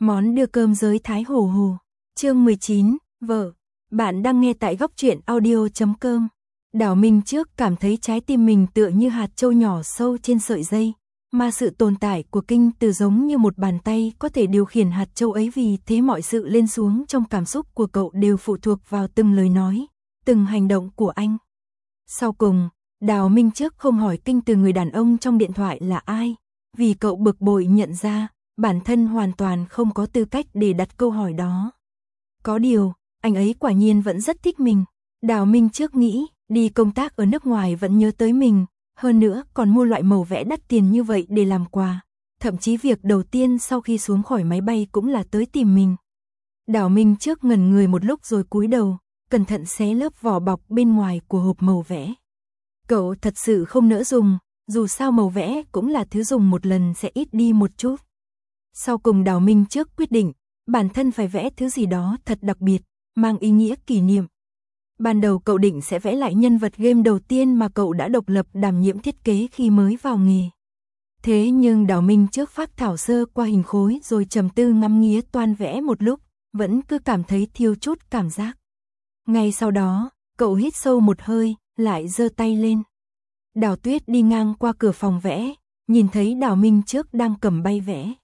Món đưa cơm giới Thái Hồ Hồ. Chương 19, vợ. Bạn đang nghe tại góc truyện audio.com. Đào Minh trước cảm thấy trái tim mình tựa như hạt châu nhỏ sâu trên sợi dây, mà sự tồn tại của Kinh Từ giống như một bàn tay có thể điều khiển hạt châu ấy, vì thế mọi sự lên xuống trong cảm xúc của cậu đều phụ thuộc vào từng lời nói, từng hành động của anh. Sau cùng, Đào Minh trước không hỏi Kinh Từ người đàn ông trong điện thoại là ai, vì cậu bực bội nhận ra bản thân hoàn toàn không có tư cách để đặt câu hỏi đó. Có điều, anh ấy quả nhiên vẫn rất thích mình. Đào Minh trước nghĩ, đi công tác ở nước ngoài vẫn nhớ tới mình, hơn nữa còn mua loại màu vẽ đắt tiền như vậy để làm quà. Thậm chí việc đầu tiên sau khi xuống khỏi máy bay cũng là tới tìm mình. Đào Minh trước ngẩn người một lúc rồi cúi đầu, cẩn thận xé lớp vỏ bọc bên ngoài của hộp màu vẽ. Cậu thật sự không nỡ dùng, dù sao màu vẽ cũng là thứ dùng một lần sẽ ít đi một chút. Sau cùng Đào Minh trước quyết định, bản thân phải vẽ thứ gì đó thật đặc biệt, mang ý nghĩa kỷ niệm. Ban đầu cậu định sẽ vẽ lại nhân vật game đầu tiên mà cậu đã độc lập đảm nhiệm thiết kế khi mới vào nghề. Thế nhưng Đào Minh trước phác thảo sơ qua hình khối rồi trầm tư ngắm nghía toan vẽ một lúc, vẫn cứ cảm thấy thiếu chút cảm giác. Ngay sau đó, cậu hít sâu một hơi, lại giơ tay lên. Đào Tuyết đi ngang qua cửa phòng vẽ, nhìn thấy Đào Minh trước đang cầm bay vẽ.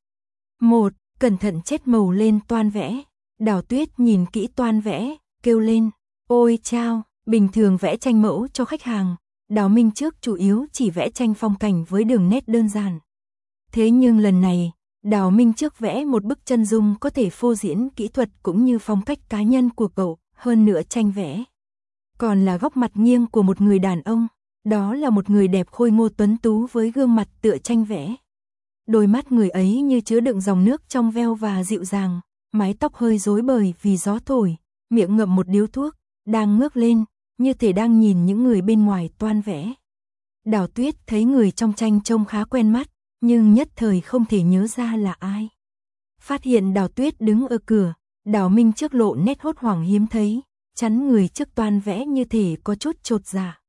Cẩn thận chết màu lên toan vẽ. Đào Tuyết nhìn kỹ toan vẽ, kêu lên, ôi chao, bình thường vẽ tranh mẫu cho khách hàng, Đào Minh trước chủ yếu chỉ vẽ tranh phong cảnh với đường nét đơn giản. Thế nhưng lần này, Đào Minh trước vẽ một bức chân dung có thể phô diễn kỹ thuật cũng như phong cách cá nhân của cậu, hơn nữa tranh vẽ còn là góc mặt nghiêng của một người đàn ông, đó là một người đẹp khôi ngô tuấn tú với gương mặt tựa tranh vẽ. Đôi mắt người ấy như chứa đựng dòng nước trong veo và dịu dàng, mái tóc hơi rối bời vì gió thổi, miệng ngậm một điếu thuốc, đang ngước lên, như thể đang nhìn những người bên ngoài toan vẽ. Đào Tuyết thấy người trong tranh trông khá quen mắt, nhưng nhất thời không thể nhớ ra là ai. Phát hiện Đào Tuyết đứng ở cửa, Đào Minh trước lộ nét hốt hoảng hiếm thấy, chắn người trước toan vẽ như thể có chút chột dạ.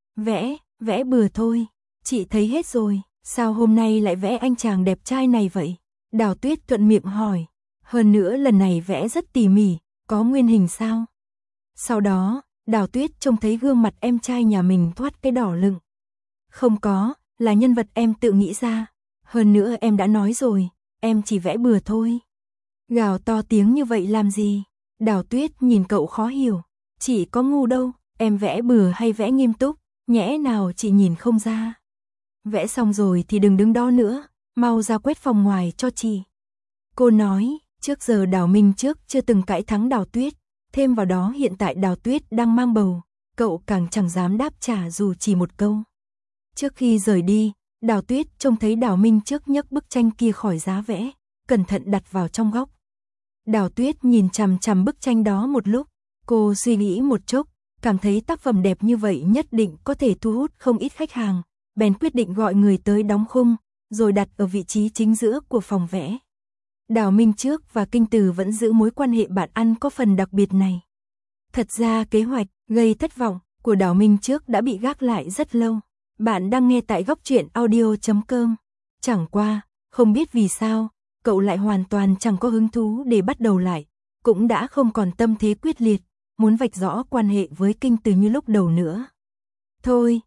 Vẽ bừa thôi, chị thấy hết rồi. Sao hôm nay lại vẽ anh chàng đẹp trai này vậy? Đào Tuyết thuận miệng hỏi. Hơn nữa lần này vẽ rất tỉ mỉ, có nguyên hình sao? Sau đó, Đào Tuyết trông thấy gương mặt em trai nhà mình thoát cái đỏ lựng. Không có, là nhân vật em tự nghĩ ra. Hơn nữa em đã nói rồi, em chỉ vẽ bừa thôi. Gào to tiếng như vậy làm gì? Đào Tuyết nhìn cậu khó hiểu. Chị có ngu đâu, em vẽ bừa hay vẽ nghiêm túc, nhẽ nào chị nhìn không ra? Vẽ xong rồi thì đừng đứng đó nữa, mau ra quét phòng ngoài cho chị. Cô nói, trước giờ Đào Minh trước chưa từng cãi thắng Đào Tuyết, thêm vào đó hiện tại Đào Tuyết đang mang bầu, cậu càng chẳng dám đáp trả dù chỉ một câu. Trước khi rời đi, Đào Tuyết trông thấy Đào Minh trước nhấc bức tranh kia khỏi giá vẽ, cẩn thận đặt vào trong góc. Đào Tuyết nhìn chằm chằm bức tranh đó một lúc, cô suy nghĩ một chốc, cảm thấy tác phẩm đẹp như vậy nhất định có thể thu hút không ít khách hàng. Bèn quyết định gọi người tới đóng khung, rồi đặt ở vị trí chính giữa của phòng vẽ. Đào Minh trước và Kinh Từ vẫn giữ mối quan hệ bạn ăn có phần đặc biệt này. Thật ra kế hoạch gây thất vọng của Đào Minh trước đã bị gác lại rất lâu. Bạn đang nghe tại góc truyện audio.com. Chẳng qua, không biết vì sao, cậu lại hoàn toàn chẳng có hứng thú để bắt đầu lại, cũng đã không còn tâm thế quyết liệt, muốn vạch rõ quan hệ với Kinh Từ như lúc đầu nữa. Thôi,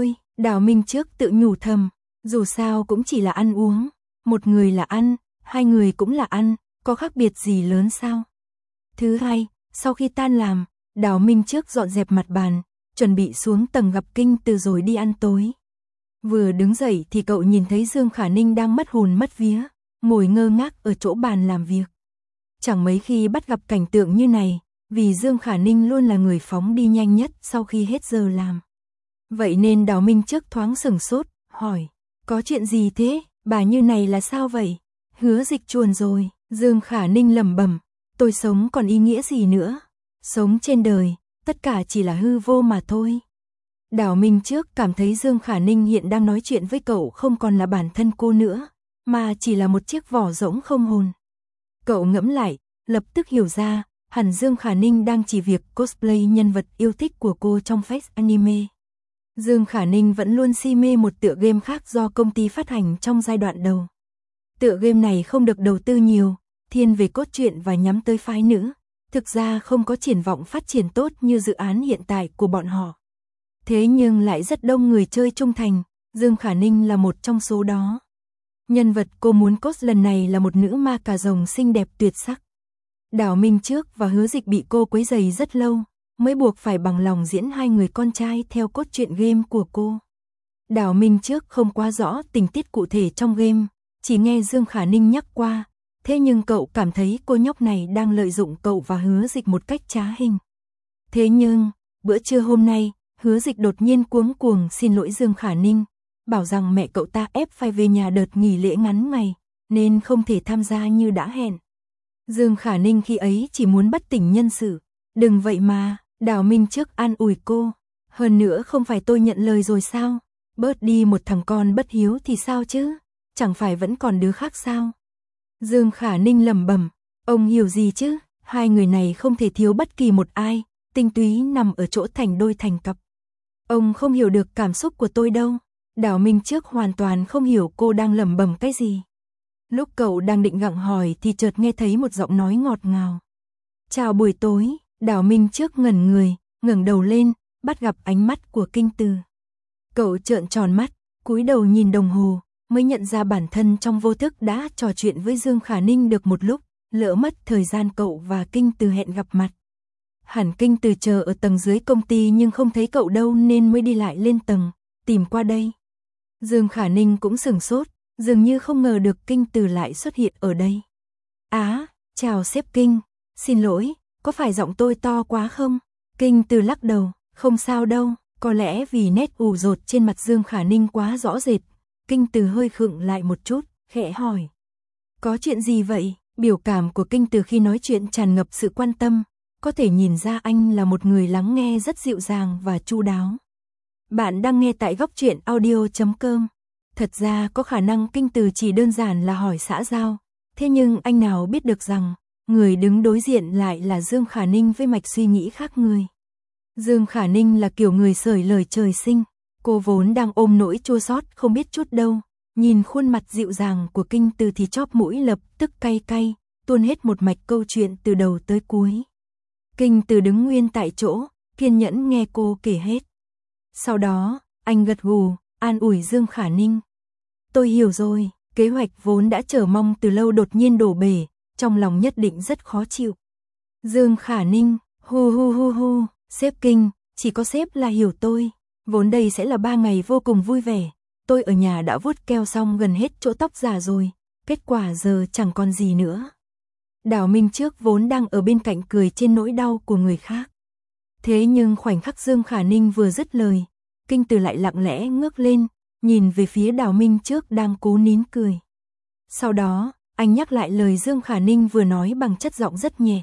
Đào Minh trước tự nhủ thầm, dù sao cũng chỉ là ăn uống, một người là ăn, hai người cũng là ăn, có khác biệt gì lớn sao? Thứ hai, sau khi tan làm, Đào Minh trước dọn dẹp mặt bàn, chuẩn bị xuống tầng gặp Kinh Từ rồi đi ăn tối. Vừa đứng dậy thì cậu nhìn thấy Dương Khả Ninh đang mất hồn mất vía, ngồi ngơ ngác ở chỗ bàn làm việc. Chẳng mấy khi bắt gặp cảnh tượng như này, vì Dương Khả Ninh luôn là người phóng đi nhanh nhất sau khi hết giờ làm. Vậy nên Đào Minh trước thoáng sửng sốt, hỏi, có chuyện gì thế, bà như này là sao vậy? Hứa Dịch chuồn rồi. Dương Khả Ninh lẩm bẩm, tôi sống còn ý nghĩa gì nữa? Sống trên đời, tất cả chỉ là hư vô mà thôi. Đào Minh trước cảm thấy Dương Khả Ninh hiện đang nói chuyện với cậu không còn là bản thân cô nữa, mà chỉ là một chiếc vỏ rỗng không hồn. Cậu ngẫm lại, lập tức hiểu ra, hẳn Dương Khả Ninh đang chỉ việc cosplay nhân vật yêu thích của cô trong Face Anime. Dương Khả Ninh vẫn luôn si mê một tựa game khác do công ty phát hành trong giai đoạn đầu. Tựa game này không được đầu tư nhiều, thiên về cốt truyện và nhắm tới phái nữ, thực ra không có triển vọng phát triển tốt như dự án hiện tại của bọn họ. Thế nhưng lại rất đông người chơi trung thành, Dương Khả Ninh là một trong số đó. Nhân vật cô muốn cast lần này là một nữ ma cà rồng xinh đẹp tuyệt sắc. Đào Minh Trước và Hứa Dịch bị cô quấy rầy rất lâu, mới buộc phải bằng lòng diễn hai người con trai theo cốt truyện game của cô. Đào Minh Trước không quá rõ tình tiết cụ thể trong game, chỉ nghe Dương Khả Ninh nhắc qua, thế nhưng cậu cảm thấy cô nhóc này đang lợi dụng cậu và Hứa Dịch một cách trá hình. Thế nhưng, bữa trưa hôm nay, Hứa Dịch đột nhiên cuống cuồng xin lỗi Dương Khả Ninh, bảo rằng mẹ cậu ta ép phải về nhà đợt nghỉ lễ ngắn ngày, nên không thể tham gia như đã hẹn. Dương Khả Ninh khi ấy chỉ muốn bất tỉnh nhân sự, đừng vậy mà, Đào Minh Trước an ủi cô, hơn nữa không phải tôi nhận lời rồi sao, bớt đi một thằng con bất hiếu thì sao chứ, chẳng phải vẫn còn đứa khác sao. Dương Khả Ninh lẩm bẩm, ông hiểu gì chứ, hai người này không thể thiếu bất kỳ một ai, tinh túy nằm ở chỗ thành đôi thành cặp. Ông không hiểu được cảm xúc của tôi đâu. Đào Minh Trước hoàn toàn không hiểu cô đang lẩm bẩm cái gì. Lúc cậu đang định gặng hỏi thì chợt nghe thấy một giọng nói ngọt ngào. Chào buổi tối, Đào Minh Trước ngẩn người, ngẩng đầu lên, bắt gặp ánh mắt của Kinh Từ. Cậu trợn tròn mắt, cúi đầu nhìn đồng hồ, mới nhận ra bản thân trong vô thức đã trò chuyện với Dương Khả Ninh được một lúc, lỡ mất thời gian cậu và Kinh Từ hẹn gặp mặt. Hẳn Kinh Từ chờ ở tầng dưới công ty nhưng không thấy cậu đâu nên mới đi lại lên tầng, tìm qua đây. Dương Khả Ninh cũng sửng sốt, dường như không ngờ được Kinh Từ lại xuất hiện ở đây. Chào sếp Kinh, xin lỗi, có phải giọng tôi to quá không? Kinh Từ lắc đầu, không sao đâu, có lẽ vì nét ủ rột trên mặt Dương Khả Ninh quá rõ rệt. Kinh Từ hơi khựng lại một chút, khẽ hỏi. Có chuyện gì vậy? Biểu cảm của Kinh Từ khi nói chuyện tràn ngập sự quan tâm, có thể nhìn ra anh là một người lắng nghe rất dịu dàng và chu đáo. Bạn đang nghe tại góc truyện audio.com. Thật ra có khả năng Kinh Từ chỉ đơn giản là hỏi xã giao, thế nhưng anh nào biết được rằng, người đứng đối diện lại là Dương Khả Ninh với mạch suy nghĩ khác người. Dương Khả Ninh là kiểu người sởi lời trời sinh, cô vốn đang ôm nỗi chua xót không biết chút đâu, nhìn khuôn mặt dịu dàng của Kinh Từ thì chóp mũi lập tức cay cay, tuôn hết một mạch câu chuyện từ đầu tới cuối. Kinh Từ đứng nguyên tại chỗ, kiên nhẫn nghe cô kể hết. Sau đó, anh gật gù, an ủi Dương Khả Ninh. Tôi hiểu rồi, kế hoạch vốn đã chờ mong từ lâu đột nhiên đổ bể, trong lòng nhất định rất khó chịu. Dương Khả Ninh, hu, sếp Kinh, chỉ có sếp là hiểu tôi. Vốn đây sẽ là 3 ngày vô cùng vui vẻ, tôi ở nhà đã vuốt keo xong gần hết chỗ tóc giả rồi, kết quả giờ chẳng còn gì nữa. Đào Minh Trước vốn đang ở bên cạnh cười trên nỗi đau của người khác. Thế nhưng khoảnh khắc Dương Khả Ninh vừa dứt lời, Kinh Từ lại lặng lẽ ngước lên, nhìn về phía Đào Minh Trước đang cố nín cười. Sau đó, anh nhắc lại lời Dương Khả Ninh vừa nói bằng chất giọng rất nhẹ.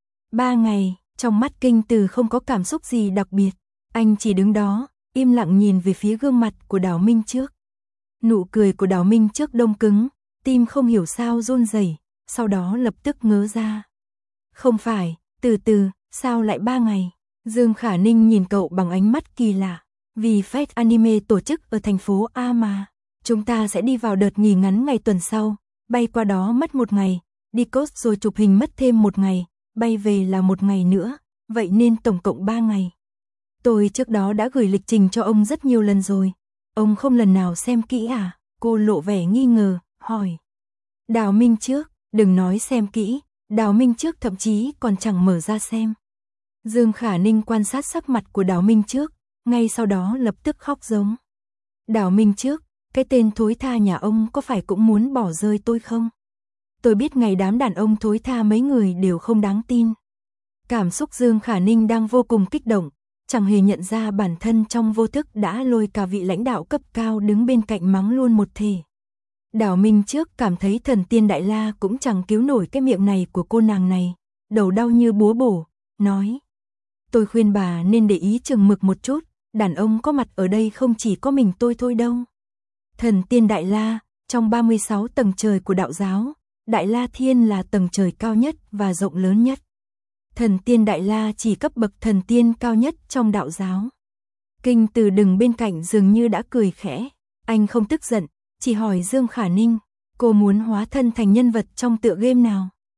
3 ngày, trong mắt Kinh Từ không có cảm xúc gì đặc biệt, anh chỉ đứng đó, im lặng nhìn về phía gương mặt của Đào Minh Trước. Nụ cười của Đào Minh Trước đông cứng, tim không hiểu sao run rẩy, sau đó lập tức ngớ ra. Không phải, từ, sao lại 3 ngày? Dương Khả Ninh nhìn cậu bằng ánh mắt kỳ lạ. Vì Fest Anime tổ chức ở thành phố A mà, chúng ta sẽ đi vào đợt nghỉ ngắn ngày tuần sau, bay qua đó mất 1 ngày, đi coast rồi chụp hình mất thêm 1 ngày, bay về là 1 ngày nữa, vậy nên tổng cộng 3 ngày. Tôi trước đó đã gửi lịch trình cho ông rất nhiều lần rồi, ông không lần nào xem kỹ à? Cô lộ vẻ nghi ngờ, hỏi. Đào Minh Trước, đừng nói xem kỹ, Đào Minh Trước thậm chí còn chẳng mở ra xem. Dương Khả Ninh quan sát sắc mặt của Đào Minh Trước, ngay sau đó lập tức khóc giống. Đào Minh Trước, cái tên thối tha nhà ông có phải cũng muốn bỏ rơi tôi không? Tôi biết ngày đám đàn ông thối tha mấy người đều không đáng tin. Cảm xúc Dương Khả Ninh đang vô cùng kích động, chẳng hề nhận ra bản thân trong vô thức đã lôi cả vị lãnh đạo cấp cao đứng bên cạnh mắng luôn một thể. Đào Minh Trước cảm thấy thần tiên Đại La cũng chẳng cứu nổi cái miệng này của cô nàng này, đầu đau như búa bổ, nói. Tôi khuyên bà nên để ý chừng mực một chút, đàn ông có mặt ở đây không chỉ có mình tôi thôi đâu. Thần tiên Đại La, trong 36 tầng trời của đạo giáo, Đại La Thiên là tầng trời cao nhất và rộng lớn nhất. Thần tiên Đại La chỉ cấp bậc thần tiên cao nhất trong đạo giáo. Kinh Từ đứng bên cạnh dường như đã cười khẽ, anh không tức giận, chỉ hỏi Dương Khả Ninh, cô muốn hóa thân thành nhân vật trong tựa game nào?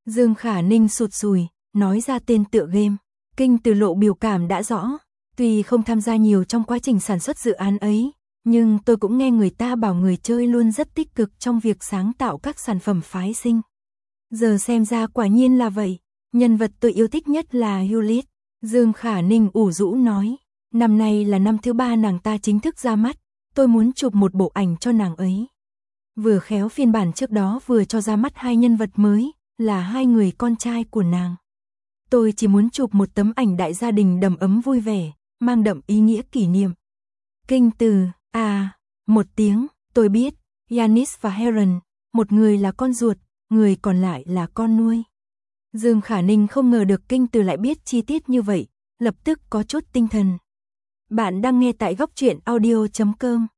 Dương Khả Ninh sụt sùi, nói ra tên tựa game. Kinh Từ lộ biểu cảm đã rõ. Tuy không tham gia nhiều trong quá trình sản xuất dự án ấy, nhưng tôi cũng nghe người ta bảo người chơi luôn rất tích cực trong việc sáng tạo các sản phẩm phái sinh. Giờ xem ra quả nhiên là vậy. Nhân vật tôi yêu thích nhất là Juliet. Dương Khả Ninh ủ rũ nói. Năm nay là năm thứ 3 nàng ta chính thức ra mắt. Tôi muốn chụp một bộ ảnh cho nàng ấy. Vừa khéo phiên bản trước đó vừa cho ra mắt 2 nhân vật mới, là 2 người con trai của nàng. Tôi chỉ muốn chụp một tấm ảnh đại gia đình đầm ấm vui vẻ, mang đậm ý nghĩa kỷ niệm. Kinh Từ, một tiếng, tôi biết, Yanis và Heron, một người là con ruột, người còn lại là con nuôi. Dương Khả Ninh không ngờ được Kinh Từ lại biết chi tiết như vậy, lập tức có chút tinh thần. Bạn đang nghe tại góc truyện audio.com.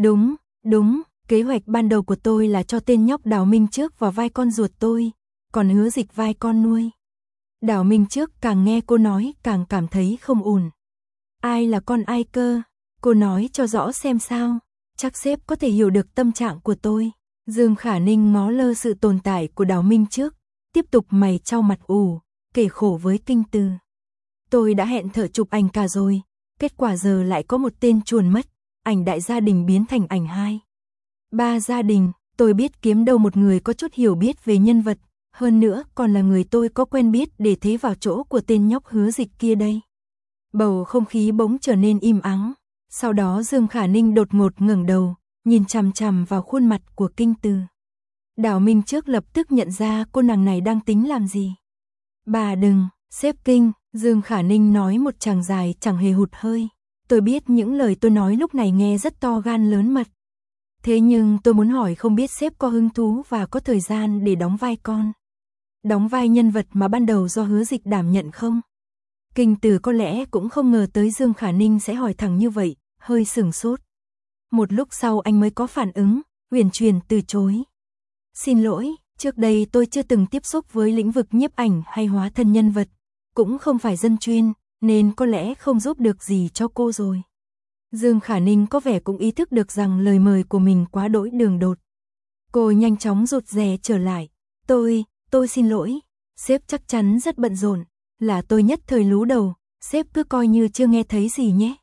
Đúng, kế hoạch ban đầu của tôi là cho tên nhóc Đào Minh Trước vào vai con ruột tôi, còn Hứa Dịch vai con nuôi. Đào Minh Trước càng nghe cô nói càng cảm thấy không ổn. Ai là con ai cơ? Cô nói cho rõ xem sao, chắc sếp có thể hiểu được tâm trạng của tôi. Dương Khả Ninh ngó lơ sự tồn tại của Đào Minh Trước, tiếp tục mày chau mặt ủ, kể khổ với Kinh Từ. Tôi đã hẹn thợ chụp ảnh cả rồi, kết quả giờ lại có một tên chuồn mất, ảnh đại gia đình biến thành ảnh 2. 3 gia đình, tôi biết kiếm đâu một người có chút hiểu biết về nhân vật, hơn nữa còn là người tôi có quen biết để thế vào chỗ của tên nhóc Hứa Dịch kia đây. Bầu không khí bỗng trở nên im ắng, sau đó Dương Khả Ninh đột ngột ngẩng đầu, nhìn chằm chằm vào khuôn mặt của Kinh Từ. Đào Minh Trước lập tức nhận ra cô nàng này đang tính làm gì. Bà đừng, sếp Kinh, Dương Khả Ninh nói một tràng dài chẳng hề hụt hơi. Tôi biết những lời tôi nói lúc này nghe rất to gan lớn mật. Thế nhưng tôi muốn hỏi không biết sếp có hứng thú và có thời gian để đóng vai con. Đóng vai nhân vật mà ban đầu do Hứa Dịch đảm nhận không? Kinh Từ có lẽ cũng không ngờ tới Dương Khả Ninh sẽ hỏi thẳng như vậy, hơi sửng sốt. Một lúc sau anh mới có phản ứng, uyển chuyển từ chối. Xin lỗi, trước đây tôi chưa từng tiếp xúc với lĩnh vực nhiếp ảnh hay hóa thân nhân vật, cũng không phải dân chuyên, nên có lẽ không giúp được gì cho cô rồi. Dương Khả Ninh có vẻ cũng ý thức được rằng lời mời của mình quá đỗi đường đột. Cô nhanh chóng rụt rè trở lại. Tôi xin lỗi, sếp chắc chắn rất bận rộn, là tôi nhất thời lú đầu, sếp cứ coi như chưa nghe thấy gì nhé.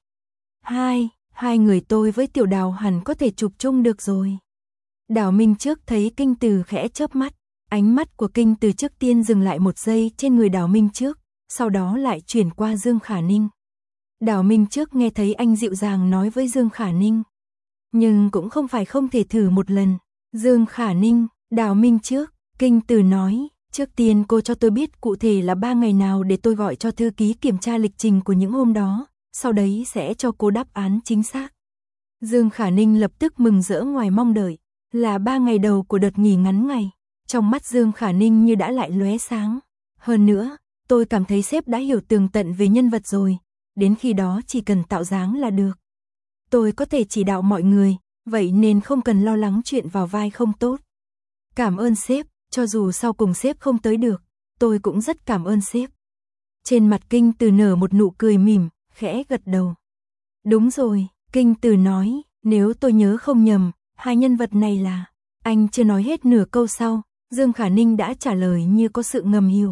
Hai người tôi với Tiểu Đào hẳn có thể chụp chung được rồi. Đào Minh Trước thấy Kinh Từ khẽ chớp mắt, ánh mắt của Kinh Từ trước tiên dừng lại một giây trên người Đào Minh Trước, sau đó lại chuyển qua Dương Khả Ninh. Đào Minh Trước nghe thấy anh dịu dàng nói với Dương Khả Ninh. Nhưng cũng không phải không thể thử một lần. Dương Khả Ninh, Đào Minh Trước, Kinh Từ nói, trước tiên cô cho tôi biết cụ thể là 3 ngày nào để tôi gọi cho thư ký kiểm tra lịch trình của những hôm đó, sau đấy sẽ cho cô đáp án chính xác. Dương Khả Ninh lập tức mừng rỡ ngoài mong đợi, là 3 ngày đầu của đợt nghỉ ngắn ngày. Trong mắt Dương Khả Ninh như đã lại lóe sáng. Hơn nữa, tôi cảm thấy sếp đã hiểu tường tận về nhân vật rồi, đến khi đó chỉ cần tạo dáng là được. Tôi có thể chỉ đạo mọi người, vậy nên không cần lo lắng chuyện vào vai không tốt. Cảm ơn sếp, cho dù sau cùng sếp không tới được, tôi cũng rất cảm ơn sếp. Trên mặt Kinh Từ nở một nụ cười mỉm, khẽ gật đầu. Đúng rồi, Kinh Từ nói, nếu tôi nhớ không nhầm, 2 nhân vật này là... Anh chưa nói hết nửa câu sau, Dương Khả Ninh đã trả lời như có sự ngầm hiểu.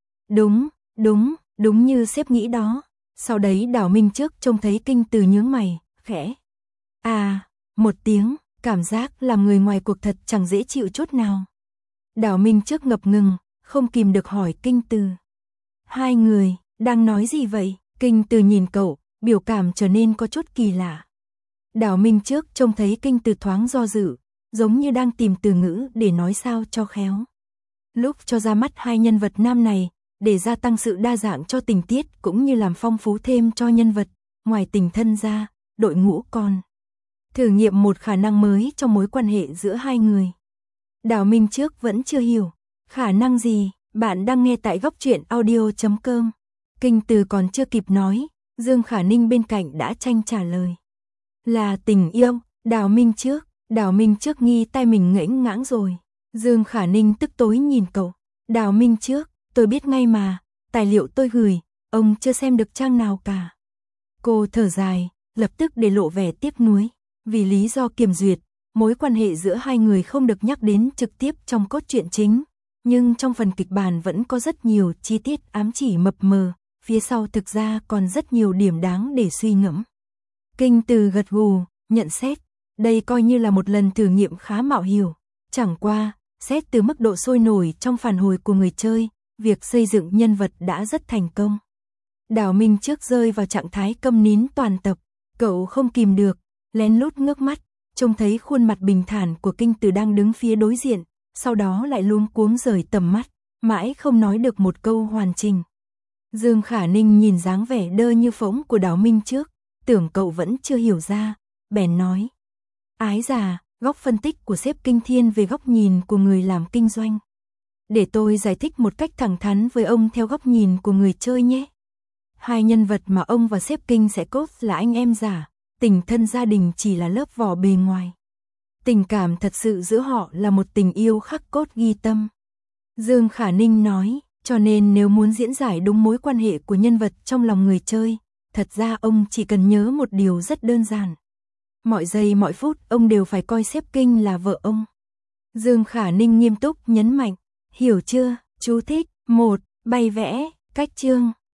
Đúng như sếp nghĩ đó. Sau đấy Đào Minh Trước trông thấy Kinh Từ nhướng mày, khẽ. Một tiếng, cảm giác làm người ngoài cuộc thật chẳng dễ chịu chút nào. Đào Minh Trước ngập ngừng, không kìm được hỏi Kinh Từ. 2 người, đang nói gì vậy? Kinh Từ nhìn cậu, biểu cảm trở nên có chút kỳ lạ. Đào Minh Trước trông thấy Kinh Từ thoáng do dự, giống như đang tìm từ ngữ để nói sao cho khéo. Lúc cho ra mắt 2 nhân vật nam này, để gia tăng sự đa dạng cho tình tiết cũng như làm phong phú thêm cho nhân vật, ngoài tình thân ra, đội ngũ còn thử nghiệm một khả năng mới trong mối quan hệ giữa 2 người. Đào Minh Trước vẫn chưa hiểu, khả năng gì? Bạn đang nghe tại góc truyện audio.com. Kinh Từ còn chưa kịp nói, Dương Khả Ninh bên cạnh đã tranh trả lời. Là tình yêu. Đào Minh Trước nghi tai mình ngẫnh ngãng rồi. Dương Khả Ninh tức tối nhìn cậu. Đào Minh Trước, tôi biết ngay mà, tài liệu tôi gửi, ông chưa xem được trang nào cả. Cô thở dài, lập tức để lộ vẻ tiếc nuối. Vì lý do kiểm duyệt, mối quan hệ giữa 2 người không được nhắc đến trực tiếp trong cốt truyện chính. nhưng trong phần kịch bản vẫn có rất nhiều chi tiết ám chỉ mập mờ, phía sau thực ra còn rất nhiều điểm đáng để suy ngẫm. Kinh Từ gật gù, nhận xét, đây coi như là một lần thử nghiệm khá mạo hiểm, chẳng qua, xét từ mức độ sôi nổi trong phản hồi của người chơi, việc xây dựng nhân vật đã rất thành công. Đào Minh trước rơi vào trạng thái câm nín toàn tập, cậu không kìm được, lén lút ngước mắt, trông thấy khuôn mặt bình thản của Kinh Từ đang đứng phía đối diện, sau đó lại luống cuống rời tầm mắt, mãi không nói được một câu hoàn chỉnh. Dương Khả Ninh nhìn dáng vẻ đơ như phỗng của Đào Minh trước, tưởng cậu vẫn chưa hiểu ra, bèn nói. Ái già, góc phân tích của sếp Kinh Thiên về góc nhìn của người làm kinh doanh. Để tôi giải thích một cách thẳng thắn với ông theo góc nhìn của người chơi nhé. Hai nhân vật mà ông và sếp Kinh sẽ cốt là anh em giả, tình thân gia đình chỉ là lớp vỏ bề ngoài. Tình cảm thật sự giữa họ là một tình yêu khắc cốt ghi tâm. Dương Khả Ninh nói, cho nên nếu muốn diễn giải đúng mối quan hệ của nhân vật trong lòng người chơi, thật ra ông chỉ cần nhớ một điều rất đơn giản. Mọi giây mọi phút ông đều phải coi sếp Kinh là vợ ông. Dương Khả Ninh nghiêm túc nhấn mạnh, hiểu chưa, chú thích, 1. Bày vẽ, cách chương.